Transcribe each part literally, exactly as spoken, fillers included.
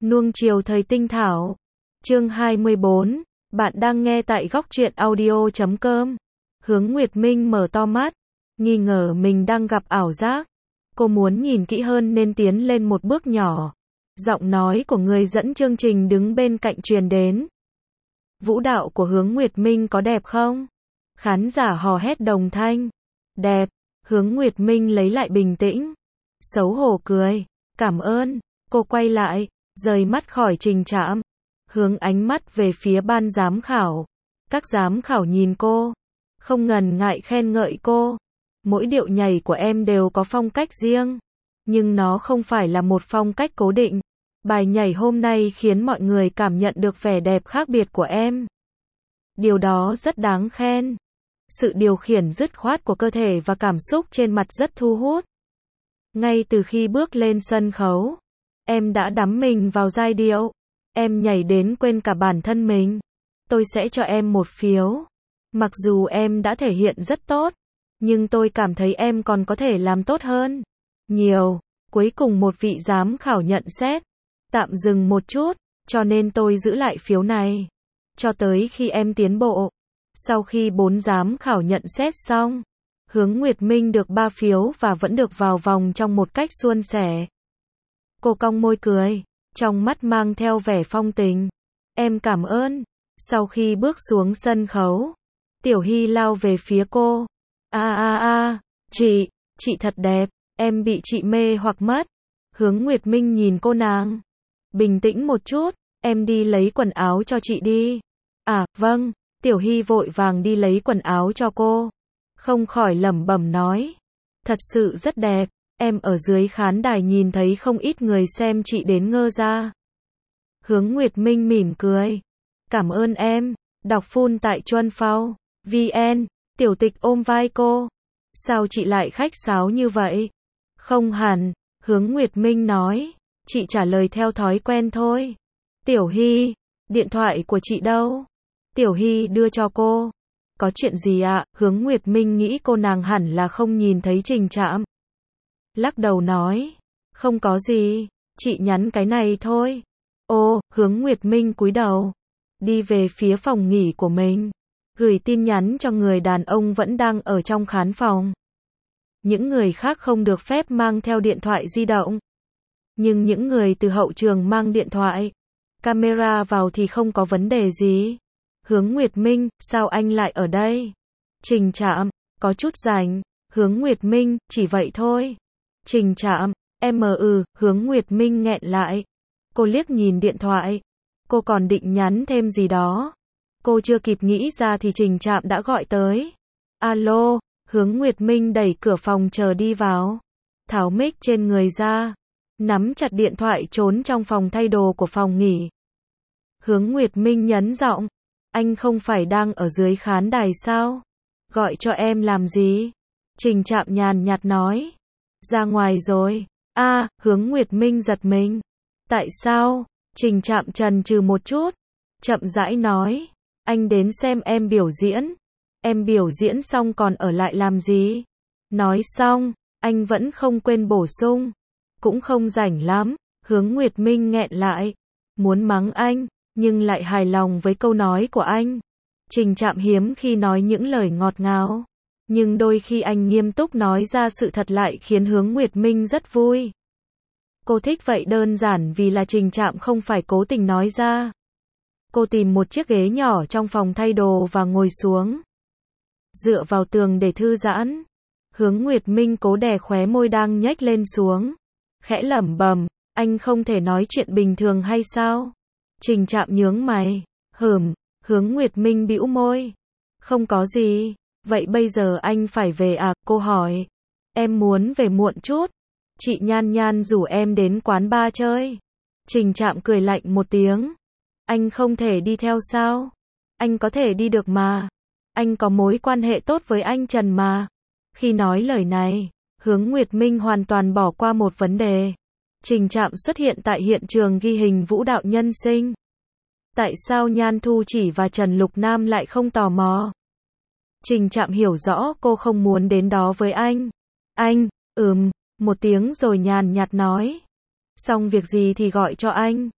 Nuông chiều thời tinh thảo. Chương hai mươi bốn. Bạn đang nghe tại góc truyện audio chấm com. Hướng Nguyệt Minh mở to mắt, nghi ngờ mình đang gặp ảo giác. Cô muốn nhìn kỹ hơn nên tiến lên một bước nhỏ. Giọng nói của người dẫn chương trình đứng bên cạnh truyền đến. Vũ đạo của Hướng Nguyệt Minh có đẹp không? Khán giả hò hét đồng thanh. Đẹp. Hướng Nguyệt Minh lấy lại bình tĩnh. Xấu hổ cười. Cảm ơn. Cô quay lại, rời mắt khỏi Trình Trạm. Hướng ánh mắt về phía ban giám khảo. Các giám khảo nhìn cô, không ngần ngại khen ngợi cô. Mỗi điệu nhảy của em đều có phong cách riêng, nhưng nó không phải là một phong cách cố định. Bài nhảy hôm nay khiến mọi người cảm nhận được vẻ đẹp khác biệt của em. Điều đó rất đáng khen. Sự điều khiển dứt khoát của cơ thể và cảm xúc trên mặt rất thu hút. Ngay từ khi bước lên sân khấu, em đã đắm mình vào giai điệu. Em nhảy đến quên cả bản thân mình. Tôi sẽ cho em một phiếu. Mặc dù em đã thể hiện rất tốt, nhưng tôi cảm thấy em còn có thể làm tốt hơn nhiều. Cuối cùng một vị giám khảo nhận xét. Tạm dừng một chút, cho nên tôi giữ lại phiếu này cho tới khi em tiến bộ. Sau khi bốn giám khảo nhận xét xong, Hướng Nguyệt Minh được ba phiếu và vẫn được vào vòng trong một cách suôn sẻ. Cô cong môi cười, trong mắt mang theo vẻ phong tình. Em cảm ơn. Sau khi bước xuống sân khấu, Tiểu Hy lao về phía cô. A a a, chị, chị thật đẹp, em bị chị mê hoặc mất. Hướng Nguyệt Minh nhìn cô nàng. Bình tĩnh một chút, em đi lấy quần áo cho chị đi. À, vâng. Tiểu Hy vội vàng đi lấy quần áo cho cô. Không khỏi lẩm bẩm nói. Thật sự rất đẹp. Em ở dưới khán đài nhìn thấy không ít người xem chị đến ngơ ra. Hướng Nguyệt Minh mỉm cười. Cảm ơn em. Đọc full tại Chuân Phao. vn. Tiểu Tịch ôm vai cô. Sao chị lại khách sáo như vậy? Không hẳn. Hướng Nguyệt Minh nói. Chị trả lời theo thói quen thôi. Tiểu Hy, điện thoại của chị đâu? Tiểu Hy đưa cho cô. Có chuyện gì ạ? À? Hướng Nguyệt Minh nghĩ cô nàng hẳn là không nhìn thấy Trình Trạm. Lắc đầu nói. Không có gì. Chị nhắn cái này thôi. Ô, Hướng Nguyệt Minh cúi đầu. Đi về phía phòng nghỉ của mình. Gửi tin nhắn cho người đàn ông vẫn đang ở trong khán phòng. Những người khác không được phép mang theo điện thoại di động. Nhưng những người từ hậu trường mang điện thoại, camera vào thì không có vấn đề gì. Hướng Nguyệt Minh, sao anh lại ở đây? Trình Trạm, có chút rảnh. Hướng Nguyệt Minh, chỉ vậy thôi. Trình Trạm, em ừ, Hướng Nguyệt Minh nghẹn lại. Cô liếc nhìn điện thoại. Cô còn định nhắn thêm gì đó. Cô chưa kịp nghĩ ra thì Trình Trạm đã gọi tới. Alo, Hướng Nguyệt Minh đẩy cửa phòng chờ đi vào. Tháo mic trên người ra. Nắm chặt điện thoại trốn trong phòng thay đồ của phòng nghỉ. Hướng Nguyệt Minh nhấn giọng. Anh không phải đang ở dưới khán đài sao? Gọi cho em làm gì? Trình Trạm nhàn nhạt nói. Ra ngoài rồi. A, à, Hướng Nguyệt Minh giật mình. Tại sao? Trình Trạm chần chừ một chút. Chậm rãi nói. Anh đến xem em biểu diễn. Em biểu diễn xong còn ở lại làm gì? Nói xong, anh vẫn không quên bổ sung. Cũng không rảnh lắm. Hướng Nguyệt Minh nghẹn lại. Muốn mắng anh, nhưng lại hài lòng với câu nói của anh. Trình Trạm hiếm khi nói những lời ngọt ngào. Nhưng đôi khi anh nghiêm túc nói ra sự thật lại khiến Hướng Nguyệt Minh rất vui. Cô thích vậy đơn giản vì là Trình Trạm không phải cố tình nói ra. Cô tìm một chiếc ghế nhỏ trong phòng thay đồ và ngồi xuống. Dựa vào tường để thư giãn. Hướng Nguyệt Minh cố đè khóe môi đang nhếch lên xuống. Khẽ lẩm bẩm, anh không thể nói chuyện bình thường hay sao? Trình Trạm nhướng mày. Hửm, Hướng Nguyệt Minh bĩu môi. Không có gì. Vậy bây giờ anh phải về à? Cô hỏi. Em muốn về muộn chút. Chị Nhan Nhan rủ em đến quán bar chơi. Trình Trạm cười lạnh một tiếng. Anh không thể đi theo sao? Anh có thể đi được mà. Anh có mối quan hệ tốt với anh Trần mà. Khi nói lời này, Hướng Nguyệt Minh hoàn toàn bỏ qua một vấn đề. Trình Trạm xuất hiện tại hiện trường ghi hình vũ đạo nhân sinh. Tại sao Nhan Thu Chỉ và Trần Lục Nam lại không tò mò? Trình Trạm hiểu rõ cô không muốn đến đó với anh. Anh, ừm, một tiếng rồi nhàn nhạt nói. Xong việc gì thì gọi cho anh.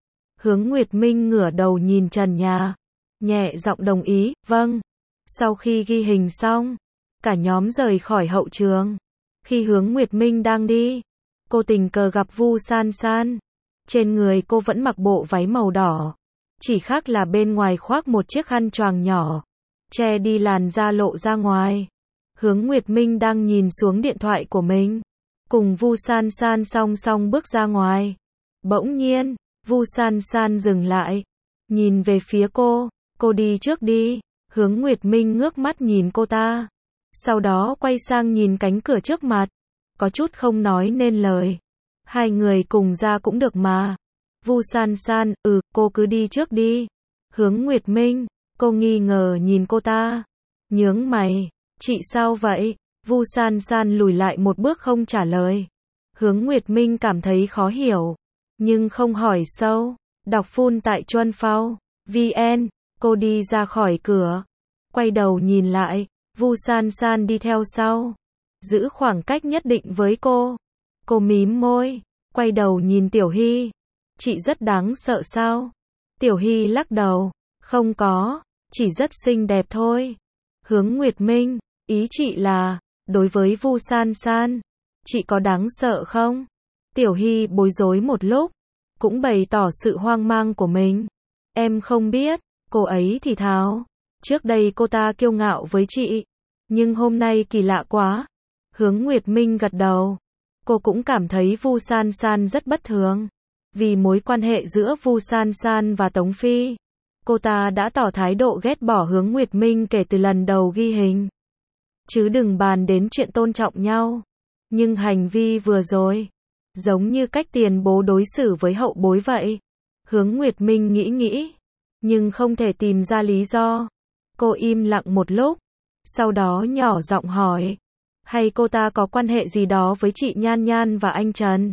Hướng Nguyệt Minh ngửa đầu nhìn trần nhà, nhẹ giọng đồng ý, vâng. Sau khi ghi hình xong, cả nhóm rời khỏi hậu trường. Khi Hướng Nguyệt Minh đang đi, cô tình cờ gặp Vu San San. Trên người cô vẫn mặc bộ váy màu đỏ, chỉ khác là bên ngoài khoác một chiếc khăn choàng nhỏ, che đi làn da lộ ra ngoài. Hướng Nguyệt Minh đang nhìn xuống điện thoại của mình, cùng Vu San San song song bước ra ngoài. Bỗng nhiên, Vu San San dừng lại, nhìn về phía cô, cô đi trước đi. Hướng Nguyệt Minh ngước mắt nhìn cô ta, sau đó quay sang nhìn cánh cửa trước mặt, có chút không nói nên lời. Hai người cùng ra cũng được mà. Vu San San, ừ, cô cứ đi trước đi. Hướng Nguyệt Minh, cô nghi ngờ nhìn cô ta, nhướng mày, chị sao vậy? Vu San San lùi lại một bước không trả lời. Hướng Nguyệt Minh cảm thấy khó hiểu, nhưng không hỏi sâu. Đọc full tại chuan phao vn. Cô đi ra khỏi cửa, quay đầu nhìn lại, Vu San San đi theo sau, giữ khoảng cách nhất định với cô. Cô mím môi, quay đầu nhìn Tiểu Hy. Chị rất đáng sợ sao? Tiểu Hy lắc đầu, không có, chỉ rất xinh đẹp thôi. Hướng Nguyệt Minh, ý chị là, đối với Vu San San, chị có đáng sợ không? Tiểu Hy bối rối một lúc, cũng bày tỏ sự hoang mang của mình. Em không biết. Cô ấy thì thào, trước đây cô ta kiêu ngạo với chị, nhưng hôm nay kỳ lạ quá. Hướng Nguyệt Minh gật đầu, cô cũng cảm thấy Vu San San rất bất thường. Vì mối quan hệ giữa Vu San San và Tống Phi, cô ta đã tỏ thái độ ghét bỏ Hướng Nguyệt Minh kể từ lần đầu ghi hình. Chứ đừng bàn đến chuyện tôn trọng nhau. Nhưng hành vi vừa rồi, giống như cách tiền bố đối xử với hậu bối vậy. Hướng Nguyệt Minh nghĩ nghĩ, nhưng không thể tìm ra lý do. Cô im lặng một lúc, sau đó nhỏ giọng hỏi, hay cô ta có quan hệ gì đó với chị Nhan Nhan và anh Trần?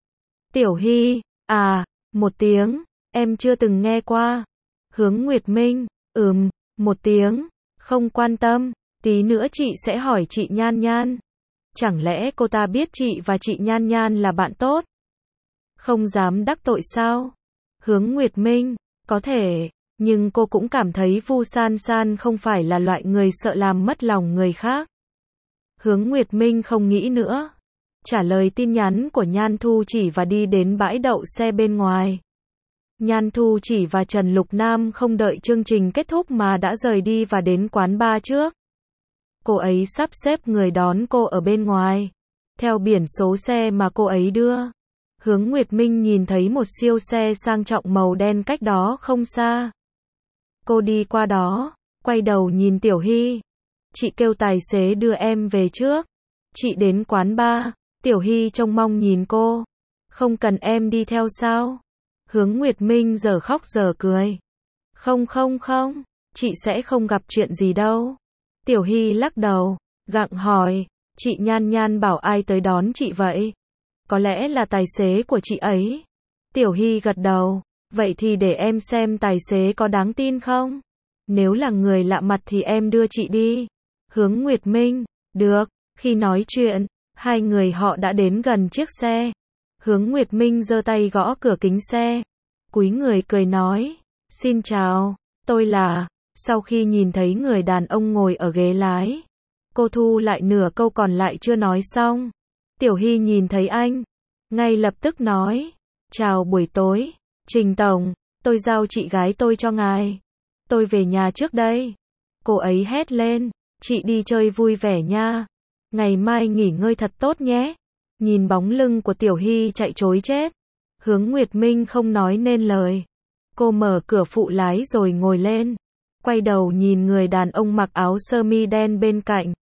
Tiểu Hy, à, một tiếng, em chưa từng nghe qua. Hướng Nguyệt Minh, ừm, một tiếng, không quan tâm, tí nữa chị sẽ hỏi chị Nhan Nhan. Chẳng lẽ cô ta biết chị và chị Nhan Nhan là bạn tốt? Không dám đắc tội sao? Hướng Nguyệt Minh, có thể, nhưng cô cũng cảm thấy Vu San San không phải là loại người sợ làm mất lòng người khác. Hướng Nguyệt Minh không nghĩ nữa, trả lời tin nhắn của Nhan Thu Chỉ và đi đến bãi đậu xe bên ngoài. Nhan Thu Chỉ và Trần Lục Nam không đợi chương trình kết thúc mà đã rời đi và đến quán bar trước. Cô ấy sắp xếp người đón cô ở bên ngoài, theo biển số xe mà cô ấy đưa. Hướng Nguyệt Minh nhìn thấy một siêu xe sang trọng màu đen cách đó không xa. Cô đi qua đó, quay đầu nhìn Tiểu Hy. Chị kêu tài xế đưa em về trước. Chị đến quán bar. Tiểu Hy trông mong nhìn cô. Không cần em đi theo sao? Hướng Nguyệt Minh giờ khóc giờ cười. Không không không, chị sẽ không gặp chuyện gì đâu. Tiểu Hy lắc đầu, gặng hỏi, chị Nhan Nhan bảo ai tới đón chị vậy? Có lẽ là tài xế của chị ấy. Tiểu Hy gật đầu, vậy thì để em xem tài xế có đáng tin không? Nếu là người lạ mặt thì em đưa chị đi. Hướng Nguyệt Minh, được. Khi nói chuyện, hai người họ đã đến gần chiếc xe. Hướng Nguyệt Minh giơ tay gõ cửa kính xe, cúi người cười nói, xin chào, tôi là... Sau khi nhìn thấy người đàn ông ngồi ở ghế lái, cô thu lại nửa câu còn lại chưa nói xong. Tiểu Hy nhìn thấy anh, ngay lập tức nói, chào buổi tối, Trình Tổng, tôi giao chị gái tôi cho ngài. Tôi về nhà trước đây. Cô ấy hét lên, chị đi chơi vui vẻ nha. Ngày mai nghỉ ngơi thật tốt nhé. Nhìn bóng lưng của Tiểu Hy chạy trối chết, Hướng Nguyệt Minh không nói nên lời. Cô mở cửa phụ lái rồi ngồi lên, quay đầu nhìn người đàn ông mặc áo sơ mi đen bên cạnh.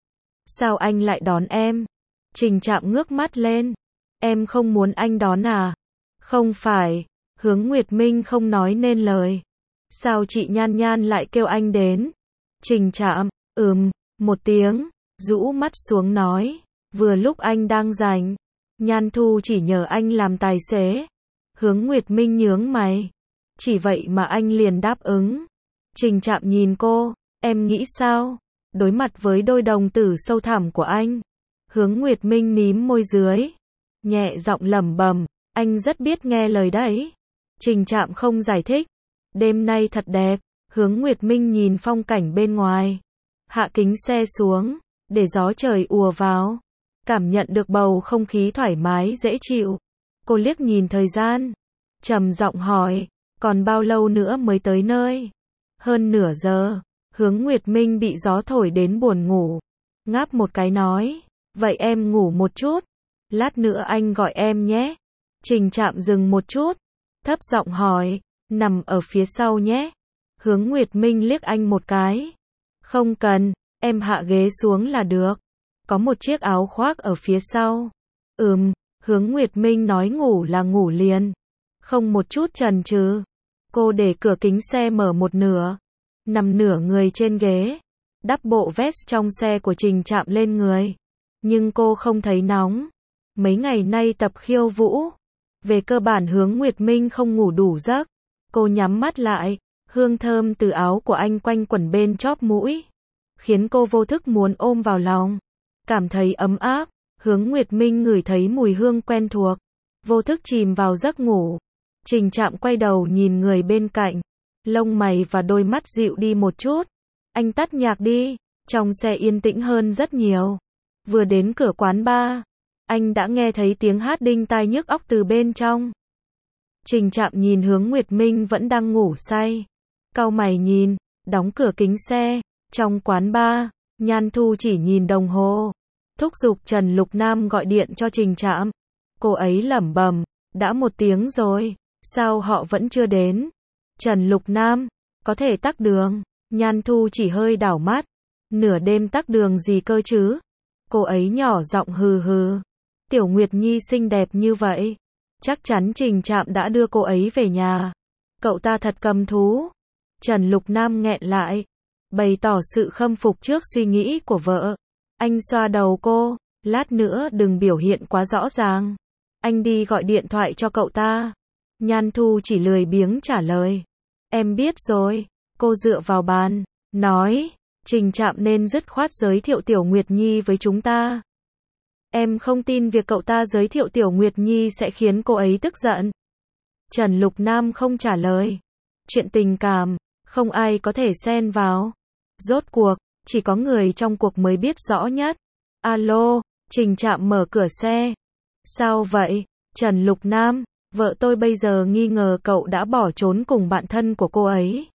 Sao anh lại đón em? Trình Trạm ngước mắt lên. Em không muốn anh đón à? Không phải. Hướng Nguyệt Minh không nói nên lời. Sao chị Nhan Nhan lại kêu anh đến? Trình Trạm, ừm, một tiếng, rũ mắt xuống nói. Vừa lúc anh đang rảnh, Nhan Thu chỉ nhờ anh làm tài xế. Hướng Nguyệt Minh nhướng mày. Chỉ vậy mà anh liền đáp ứng. Trình Trạm nhìn cô, em nghĩ sao? Đối mặt với đôi đồng tử sâu thẳm của anh, Hướng Nguyệt Minh mím môi dưới, nhẹ giọng lẩm bẩm, anh rất biết nghe lời đấy. Trình Trạm không giải thích. Đêm nay thật đẹp. Hướng Nguyệt Minh nhìn phong cảnh bên ngoài. Hạ kính xe xuống, để gió trời ùa vào. Cảm nhận được bầu không khí thoải mái dễ chịu. Cô liếc nhìn thời gian. Trầm giọng hỏi, còn bao lâu nữa mới tới nơi? Hơn nửa giờ. Hướng Nguyệt Minh bị gió thổi đến buồn ngủ. Ngáp một cái nói, vậy em ngủ một chút. Lát nữa anh gọi em nhé. Trình Trạm dừng một chút. Thấp giọng hỏi, nằm ở phía sau nhé. Hướng Nguyệt Minh liếc anh một cái. Không cần, em hạ ghế xuống là được. Có một chiếc áo khoác ở phía sau. Ừm, Hướng Nguyệt Minh nói ngủ là ngủ liền. Không một chút chần chừ. Cô để cửa kính xe mở một nửa. Nằm nửa người trên ghế. Đắp bộ vest trong xe của Trình Trạm lên người. Nhưng cô không thấy nóng. Mấy ngày nay tập khiêu vũ. Về cơ bản Hướng Nguyệt Minh không ngủ đủ giấc. Cô nhắm mắt lại. Hương thơm từ áo của anh quanh quẩn bên chóp mũi. Khiến cô vô thức muốn ôm vào lòng. Cảm thấy ấm áp. Hướng Nguyệt Minh ngửi thấy mùi hương quen thuộc. Vô thức chìm vào giấc ngủ. Trình Trạm quay đầu nhìn người bên cạnh. Lông mày và đôi mắt dịu đi một chút. Anh tắt nhạc đi. Trong xe yên tĩnh hơn rất nhiều. Vừa đến cửa quán bar, anh đã nghe thấy tiếng hát đinh tai nhức óc từ bên trong. Trình Trạm nhìn Hướng Nguyệt Minh vẫn đang ngủ say. Cau mày nhìn, đóng cửa kính xe. Trong quán bar, Nhan Thu chỉ nhìn đồng hồ. Thúc giục Trần Lục Nam gọi điện cho Trình Trạm. Cô ấy lẩm bẩm, đã một tiếng rồi, sao họ vẫn chưa đến? Trần Lục Nam, có thể tắc đường. Nhan Thu chỉ hơi đảo mắt. Nửa đêm tắc đường gì cơ chứ? Cô ấy nhỏ giọng hừ hừ. Tiểu Nguyệt Nhi xinh đẹp như vậy. Chắc chắn Trình Trạm đã đưa cô ấy về nhà. Cậu ta thật cầm thú. Trần Lục Nam nghẹn lại. Bày tỏ sự khâm phục trước suy nghĩ của vợ. Anh xoa đầu cô. Lát nữa đừng biểu hiện quá rõ ràng. Anh đi gọi điện thoại cho cậu ta. Nhan Thu chỉ lười biếng trả lời. Em biết rồi. Cô dựa vào bàn. Nói. Trình Trạm nên dứt khoát giới thiệu Tiểu Nguyệt Nhi với chúng ta. Em không tin việc cậu ta giới thiệu Tiểu Nguyệt Nhi sẽ khiến cô ấy tức giận. Trần Lục Nam không trả lời. Chuyện tình cảm, không ai có thể xen vào. Rốt cuộc, chỉ có người trong cuộc mới biết rõ nhất. Alo, Trình Trạm mở cửa xe. Sao vậy, Trần Lục Nam? Vợ tôi bây giờ nghi ngờ cậu đã bỏ trốn cùng bạn thân của cô ấy.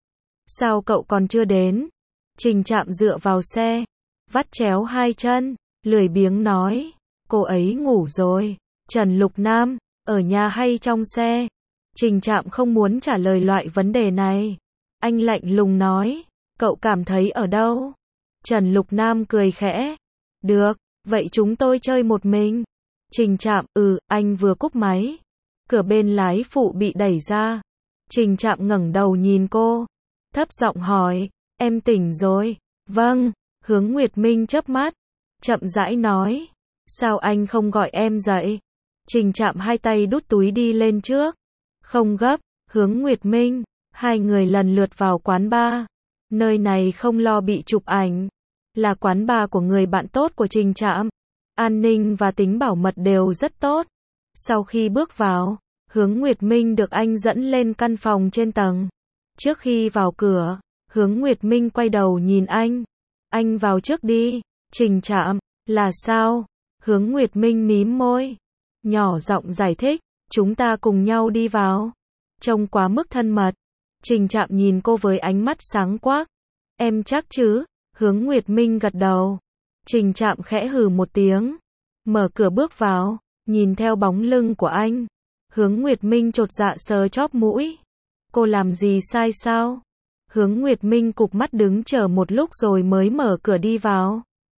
Sao cậu còn chưa đến? Trình Trạm dựa vào xe, vắt chéo hai chân, lười biếng nói. Cô ấy ngủ rồi. Trần Lục Nam, ở nhà hay trong xe? Trình Trạm không muốn trả lời loại vấn đề này. Anh lạnh lùng nói. Cậu cảm thấy ở đâu? Trần Lục Nam cười khẽ. Được, vậy chúng tôi chơi một mình. Trình Trạm, ừ, anh vừa cúp máy. Cửa bên lái phụ bị đẩy ra. Trình Trạm ngẩng đầu nhìn cô. Thấp giọng hỏi, em tỉnh rồi? Vâng, Hướng Nguyệt Minh chớp mắt. Chậm rãi nói. Sao anh không gọi em dậy? Trình Trạm hai tay đút túi đi lên trước. Không gấp, Hướng Nguyệt Minh. Hai người lần lượt vào quán bar. Nơi này không lo bị chụp ảnh. Là quán bar của người bạn tốt của Trình Trạm. An ninh và tính bảo mật đều rất tốt. Sau khi bước vào, Hướng Nguyệt Minh được anh dẫn lên căn phòng trên tầng. Trước khi vào cửa, Hướng Nguyệt Minh quay đầu nhìn anh. Anh vào trước đi. Trình Trạm, là sao? Hướng Nguyệt Minh mím môi. Nhỏ giọng giải thích, chúng ta cùng nhau đi vào. Trông quá mức thân mật. Trình Trạm nhìn cô với ánh mắt sáng quắc. Em chắc chứ? Hướng Nguyệt Minh gật đầu. Trình Trạm khẽ hừ một tiếng. Mở cửa bước vào, nhìn theo bóng lưng của anh. Hướng Nguyệt Minh chột dạ sờ chóp mũi. Cô làm gì sai sao? Hướng Nguyệt Minh cụp mắt đứng chờ một lúc rồi mới mở cửa đi vào.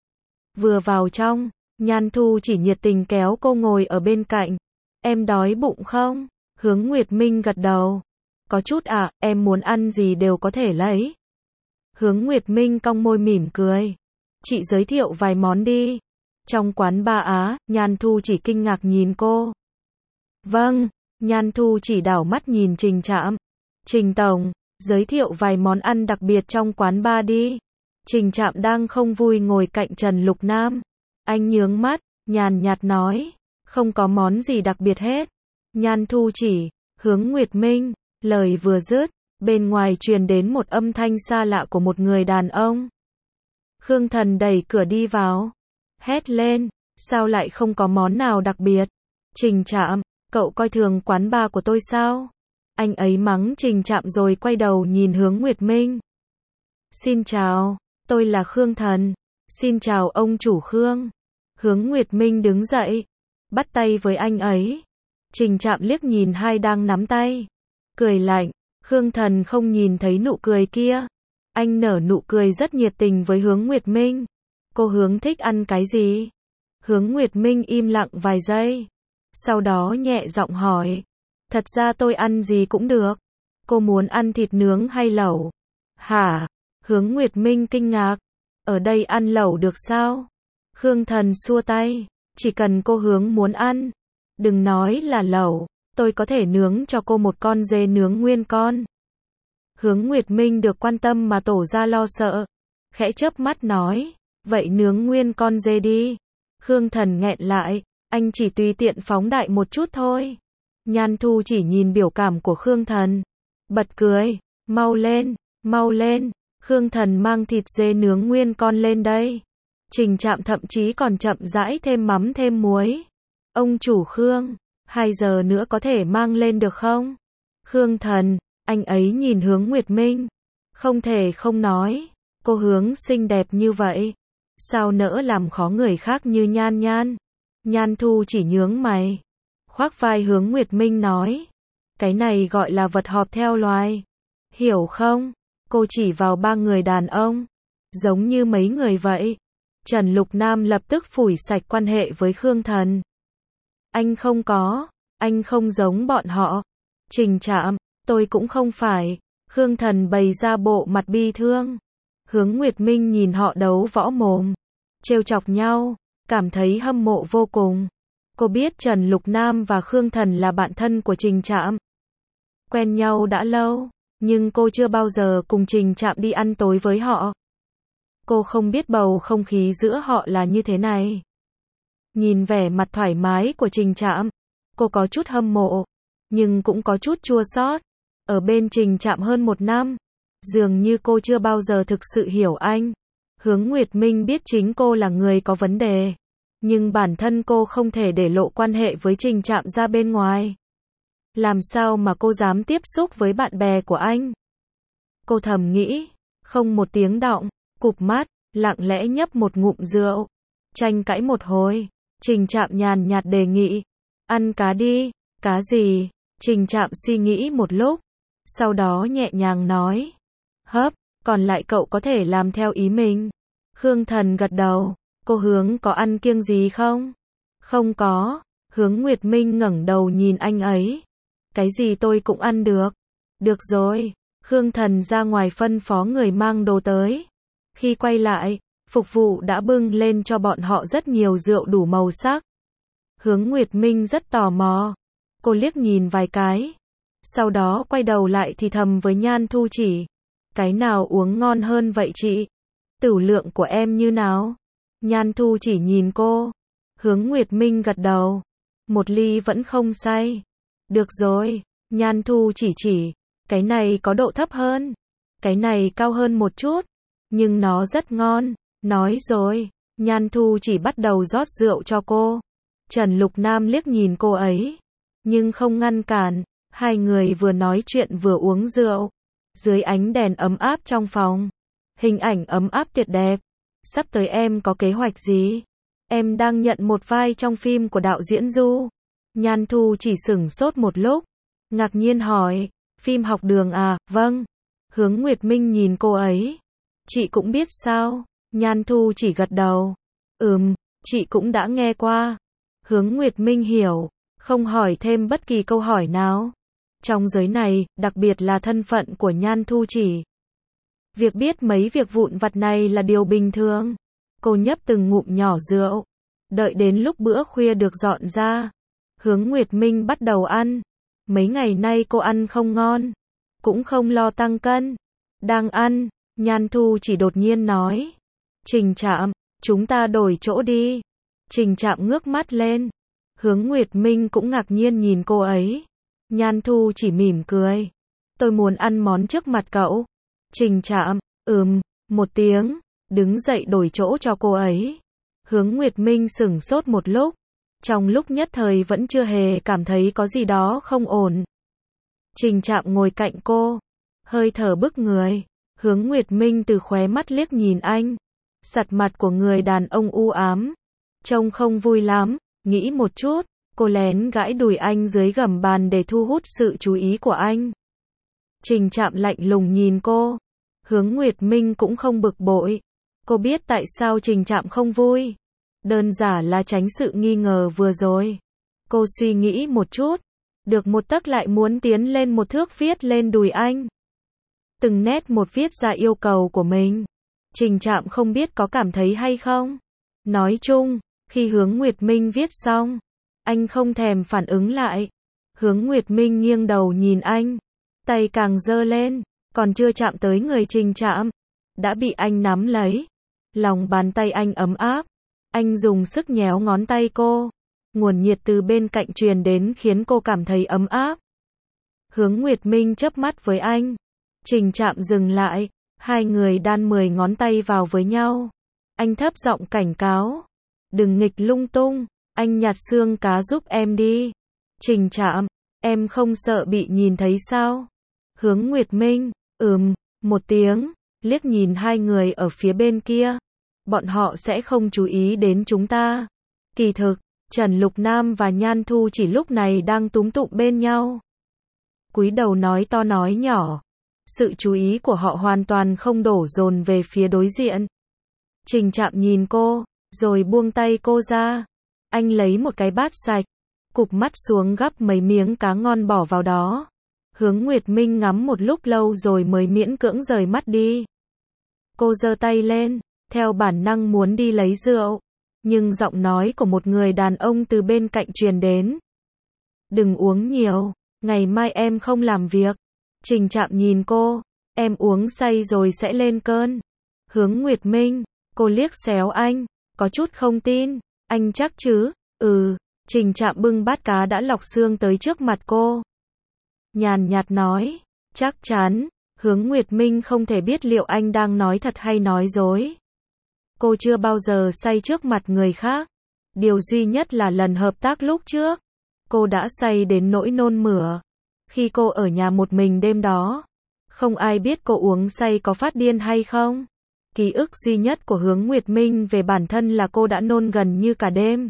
Vừa vào trong, Nhan Thu chỉ nhiệt tình kéo cô ngồi ở bên cạnh. Em đói bụng không? Hướng Nguyệt Minh gật đầu. Có chút à, em muốn ăn gì đều có thể lấy. Hướng Nguyệt Minh cong môi mỉm cười. Chị giới thiệu vài món đi. Trong quán Ba Á, Nhan Thu chỉ kinh ngạc nhìn cô. Vâng, Nhan Thu chỉ đảo mắt nhìn Trình Trạm. Trình Tổng, giới thiệu vài món ăn đặc biệt trong quán bar đi. Trình Trạm đang không vui ngồi cạnh Trần Lục Nam. Anh nhướng mắt, nhàn nhạt nói. Không có món gì đặc biệt hết. Nhan Thu chỉ, Hướng Nguyệt Minh, lời vừa dứt, bên ngoài truyền đến một âm thanh xa lạ của một người đàn ông. Khương Thần đẩy cửa đi vào, hét lên, sao lại không có món nào đặc biệt? Trình Trạm, cậu coi thường quán bar của tôi sao? Anh ấy mắng Trình Trạm rồi quay đầu nhìn Hướng Nguyệt Minh. Xin chào, tôi là Khương Thần. Xin chào ông chủ Khương. Hướng Nguyệt Minh đứng dậy, bắt tay với anh ấy. Trình Trạm liếc nhìn hai đang nắm tay, cười lạnh. Khương Thần không nhìn thấy nụ cười kia. Anh nở nụ cười rất nhiệt tình với Hướng Nguyệt Minh. Cô Hướng thích ăn cái gì? Hướng Nguyệt Minh im lặng vài giây, sau đó nhẹ giọng hỏi. Thật ra tôi ăn gì cũng được. Cô muốn ăn thịt nướng hay lẩu? Hả? Hướng Nguyệt Minh kinh ngạc. Ở đây ăn lẩu được sao? Khương Thần xua tay. Chỉ cần cô Hướng muốn ăn. Đừng nói là lẩu. Tôi có thể nướng cho cô một con dê nướng nguyên con. Hướng Nguyệt Minh được quan tâm mà tổ ra lo sợ. Khẽ chớp mắt nói. Vậy nướng nguyên con dê đi. Khương Thần nghẹn lại. Anh chỉ tùy tiện phóng đại một chút thôi. Nhan Thu chỉ nhìn biểu cảm của Khương Thần, bật cười. Mau lên, mau lên. Khương Thần mang thịt dê nướng nguyên con lên đây. Trình Trạm thậm chí còn chậm rãi thêm mắm thêm muối. Ông chủ Khương, hai giờ nữa có thể mang lên được không? Khương Thần, anh ấy nhìn Hướng Nguyệt Minh. Không thể không nói, cô Hướng xinh đẹp như vậy, sao nỡ làm khó người khác như Nhan Nhan? Nhan Thu chỉ nhướng mày, khoác vai Hướng Nguyệt Minh nói. Cái này gọi là vật họp theo loài. Hiểu không? Cô chỉ vào ba người đàn ông, giống như mấy người vậy. Trần Lục Nam lập tức phủi sạch quan hệ với Khương Thần. Anh không có, anh không giống bọn họ. Trình Trạm, tôi cũng không phải. Khương Thần bày ra bộ mặt bi thương. Hướng Nguyệt Minh nhìn họ đấu võ mồm, trêu chọc nhau, cảm thấy hâm mộ vô cùng. Cô biết Trần Lục Nam và Khương Thần là bạn thân của Trình Trạm. Quen nhau đã lâu, nhưng cô chưa bao giờ cùng Trình Trạm đi ăn tối với họ. Cô không biết bầu không khí giữa họ là như thế này. Nhìn vẻ mặt thoải mái của Trình Trạm, cô có chút hâm mộ, nhưng cũng có chút chua xót. Ở bên Trình Trạm hơn một năm, dường như cô chưa bao giờ thực sự hiểu anh. Hướng Nguyệt Minh biết chính cô là người có vấn đề, nhưng bản thân cô không thể để lộ quan hệ với Trình Trạm ra bên ngoài. Làm sao mà cô dám tiếp xúc với bạn bè của anh? Cô thầm nghĩ, không một tiếng động, cụp mắt, lặng lẽ nhấp một ngụm rượu. Tranh cãi một hồi, Trình Trạm nhàn nhạt đề nghị, ăn cá đi. Cá gì? Trình Trạm suy nghĩ một lúc, sau đó nhẹ nhàng nói, hấp, còn lại cậu có thể làm theo ý mình. Khương Thần gật đầu. Cô Hướng có ăn kiêng gì không? Không có. Hướng Nguyệt Minh ngẩng đầu nhìn anh ấy. Cái gì tôi cũng ăn được. Được rồi. Khương Thần ra ngoài phân phó người mang đồ tới. Khi quay lại, phục vụ đã bưng lên cho bọn họ rất nhiều rượu đủ màu sắc. Hướng Nguyệt Minh rất tò mò. Cô liếc nhìn vài cái, sau đó quay đầu lại thì thầm với Nhan Thu Chỉ. Cái nào uống ngon hơn vậy chị? Tửu lượng của em như nào? Nhan Thu Chỉ nhìn cô. Hướng Nguyệt Minh gật đầu. Một ly vẫn không say. Được rồi. Nhan Thu Chỉ chỉ. Cái này có độ thấp hơn. Cái này cao hơn một chút. Nhưng nó rất ngon. Nói rồi. Nhan Thu Chỉ bắt đầu rót rượu cho cô. Trần Lục Nam liếc nhìn cô ấy, nhưng không ngăn cản. Hai người vừa nói chuyện vừa uống rượu. Dưới ánh đèn ấm áp trong phòng. Hình ảnh ấm áp tuyệt đẹp. Sắp tới em có kế hoạch gì? Em đang nhận một vai trong phim của đạo diễn Du. Nhan Thu chỉ sửng sốt một lúc, ngạc nhiên hỏi, phim học đường à? Vâng. Hướng Nguyệt Minh nhìn cô ấy. Chị cũng biết sao? Nhan Thu chỉ gật đầu. Ừm, chị cũng đã nghe qua. Hướng Nguyệt Minh hiểu, không hỏi thêm bất kỳ câu hỏi nào. Trong giới này, đặc biệt là thân phận của Nhan Thu chỉ. Việc biết mấy việc vụn vặt này là điều bình thường. Cô nhấp từng ngụm nhỏ rượu. Đợi đến lúc bữa khuya được dọn ra, Hướng Nguyệt Minh bắt đầu ăn. Mấy ngày nay cô ăn không ngon, cũng không lo tăng cân. Đang ăn, Nhan Thu chỉ đột nhiên nói, Trình Trạm, chúng ta đổi chỗ đi. Trình Trạm ngước mắt lên. Hướng Nguyệt Minh cũng ngạc nhiên nhìn cô ấy. Nhan Thu chỉ mỉm cười. Tôi muốn ăn món trước mặt cậu. Trình Trạm, ừm, một tiếng, đứng dậy đổi chỗ cho cô ấy. Hướng Nguyệt Minh sửng sốt một lúc. Trong lúc nhất thời vẫn chưa hề cảm thấy có gì đó không ổn. Trình Trạm ngồi cạnh cô, hơi thở bức người. Hướng Nguyệt Minh từ khóe mắt liếc nhìn anh. Sặt mặt của người đàn ông u ám. Trông không vui lắm, nghĩ một chút, cô lén gãi đùi anh dưới gầm bàn để thu hút sự chú ý của anh. Trình Trạm lạnh lùng nhìn cô. Hướng Nguyệt Minh cũng không bực bội. Cô biết tại sao Trình Trạm không vui. Đơn giản là tránh sự nghi ngờ vừa rồi. Cô suy nghĩ một chút. Được một tấc lại muốn tiến lên một thước viết lên đùi anh. Từng nét một viết ra yêu cầu của mình. Trình Trạm không biết có cảm thấy hay không. Nói chung, khi Hướng Nguyệt Minh viết xong, anh không thèm phản ứng lại. Hướng Nguyệt Minh nghiêng đầu nhìn anh. Tay càng giơ lên, còn chưa chạm tới người Trình Trạm. Đã bị anh nắm lấy. Lòng bàn tay anh ấm áp. Anh dùng sức nhéo ngón tay cô. Nguồn nhiệt từ bên cạnh truyền đến khiến cô cảm thấy ấm áp. Hướng Nguyệt Minh chớp mắt với anh. Trình Trạm dừng lại. Hai người đan mười ngón tay vào với nhau. Anh thấp giọng cảnh cáo. Đừng nghịch lung tung. Anh nhặt xương cá giúp em đi. Trình Trạm, em không sợ bị nhìn thấy sao? Hướng Nguyệt Minh, ừm, một tiếng, liếc nhìn hai người ở phía bên kia. Bọn họ sẽ không chú ý đến chúng ta. Kỳ thực, Trần Lục Nam và Nhan Thu chỉ lúc này đang túm tụm bên nhau. Cúi đầu nói to nói nhỏ. Sự chú ý của họ hoàn toàn không đổ dồn về phía đối diện. Trình Trạm nhìn cô, rồi buông tay cô ra. Anh lấy một cái bát sạch, cụp mắt xuống gắp mấy miếng cá ngon bỏ vào đó. Hướng Nguyệt Minh ngắm một lúc lâu rồi mới miễn cưỡng rời mắt đi. Cô giơ tay lên, theo bản năng muốn đi lấy rượu. Nhưng giọng nói của một người đàn ông từ bên cạnh truyền đến. Đừng uống nhiều, ngày mai em không làm việc. Trình Trạm nhìn cô, em uống say rồi sẽ lên cơn. Hướng Nguyệt Minh, cô liếc xéo anh, có chút không tin. Anh chắc chứ? Ừ. Trình Trạm bưng bát cá đã lọc xương tới trước mặt cô. Nhàn nhạt nói, chắc chắn. Hướng Nguyệt Minh không thể biết liệu anh đang nói thật hay nói dối. Cô chưa bao giờ say trước mặt người khác. Điều duy nhất là lần hợp tác lúc trước. Cô đã say đến nỗi nôn mửa. Khi cô ở nhà một mình đêm đó, không ai biết cô uống say có phát điên hay không. Ký ức duy nhất của Hướng Nguyệt Minh về bản thân là cô đã nôn gần như cả đêm.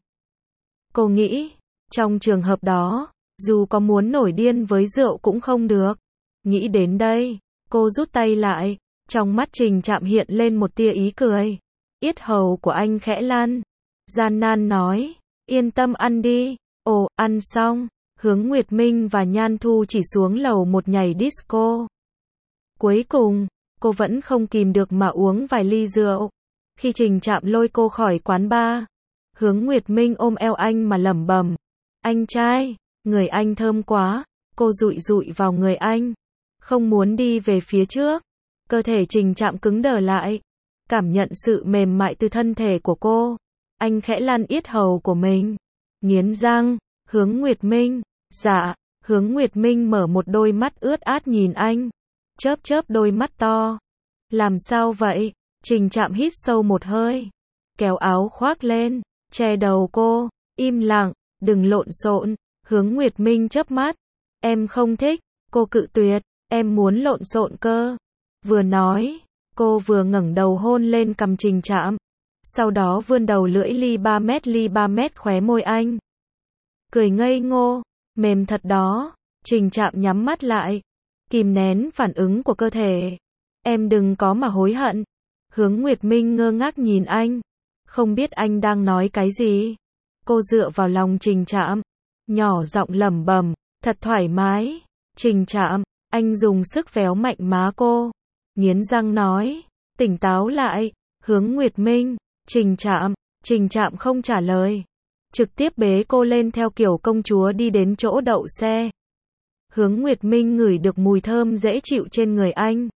Cô nghĩ, trong trường hợp đó, dù có muốn nổi điên với rượu cũng không được. Nghĩ đến đây, cô rút tay lại, trong mắt Trình Trạm hiện lên một tia ý cười. Yết hầu của anh khẽ lăn, gian nan nói, yên tâm ăn đi. Ồ, ăn xong, Hướng Nguyệt Minh và Nhan Thu chỉ xuống lầu một nhảy disco. Cuối cùng, cô vẫn không kìm được mà uống vài ly rượu. Khi Trình Trạm lôi cô khỏi quán bar, Hướng Nguyệt Minh ôm eo anh mà lẩm bẩm, anh trai, người anh thơm quá. Cô dụi dụi vào người anh, không muốn đi về phía trước. Cơ thể Trình Trạm cứng đờ lại, cảm nhận sự mềm mại từ thân thể của cô. Anh khẽ lăn yết hầu của mình, nghiến răng. Hướng Nguyệt Minh, dạ. Hướng Nguyệt Minh mở một đôi mắt ướt át nhìn anh, chớp chớp đôi mắt to. Làm sao vậy? Trình Trạm hít sâu một hơi, kéo áo khoác lên, che đầu cô, im lặng, đừng lộn xộn. Hướng Nguyệt Minh chớp mắt, em không thích. Cô cự tuyệt, em muốn lộn xộn cơ. Vừa nói, cô vừa ngẩng đầu hôn lên cằm Trình Trạm, sau đó vươn đầu lưỡi ly ba mét ly ba mét khóe môi anh. Cười ngây ngô, mềm thật đó. Trình Trạm nhắm mắt lại, kìm nén phản ứng của cơ thể. Em đừng có mà hối hận. Hướng Nguyệt Minh ngơ ngác nhìn anh, không biết anh đang nói cái gì. Cô dựa vào lòng Trình Trạm, nhỏ giọng lẩm bẩm, thật thoải mái. Trình Trạm, anh dùng sức véo mạnh má cô, nghiến răng nói, tỉnh táo lại. Hướng Nguyệt Minh, Trình Trạm, Trình Trạm không trả lời, trực tiếp bế cô lên theo kiểu công chúa đi đến chỗ đậu xe. Hướng Nguyệt Minh ngửi được mùi thơm dễ chịu trên người anh,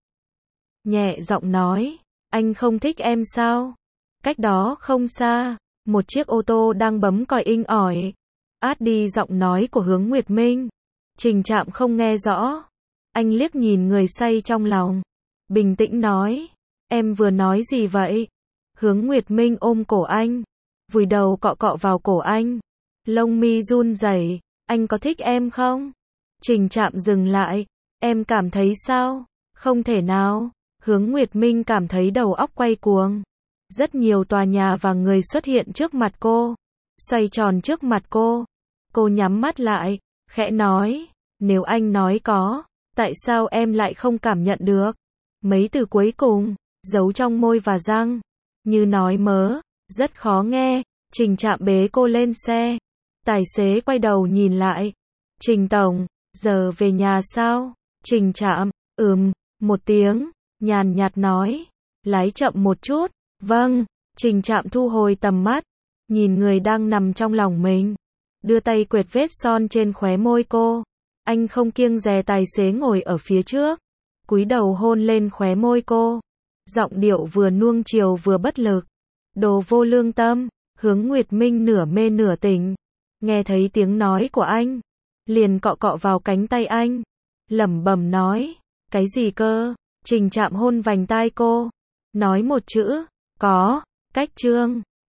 nhẹ giọng nói, anh không thích em sao? Cách đó không xa, một chiếc ô tô đang bấm còi inh ỏi. Át đi giọng nói của Hướng Nguyệt Minh. Trình Trạm không nghe rõ. Anh liếc nhìn người say trong lòng. Bình tĩnh nói. Em vừa nói gì vậy? Hướng Nguyệt Minh ôm cổ anh. Vùi đầu cọ cọ vào cổ anh. Lông mi run rẩy. Anh có thích em không? Trình Trạm dừng lại. Em cảm thấy sao? Không thể nào. Hướng Nguyệt Minh cảm thấy đầu óc quay cuồng. Rất nhiều tòa nhà và người xuất hiện trước mặt cô. Xoay tròn trước mặt cô. Cô nhắm mắt lại. Khẽ nói. Nếu anh nói có. Tại sao em lại không cảm nhận được? Mấy từ cuối cùng. Giấu trong môi và răng. Như nói mớ. Rất khó nghe. Trình Trạm bế cô lên xe. Tài xế quay đầu nhìn lại. Trình Tổng. Giờ về nhà sao? Trình Trạm. Ừm. Một tiếng. Nhàn nhạt nói. Lái chậm một chút. Vâng. Trình Trạm thu hồi tầm mắt. Nhìn người đang nằm trong lòng mình. Đưa tay quệt vết son trên khóe môi cô. Anh không kiêng dè tài xế ngồi ở phía trước. Cúi đầu hôn lên khóe môi cô. Giọng điệu vừa nuông chiều vừa bất lực. Đồ vô lương tâm. Hướng Nguyệt Minh nửa mê nửa tỉnh. Nghe thấy tiếng nói của anh. Liền cọ cọ vào cánh tay anh. Lẩm bẩm nói. Cái gì cơ? Trình Trạm hôn vành tai cô. Nói một chữ. Có. Cách trương.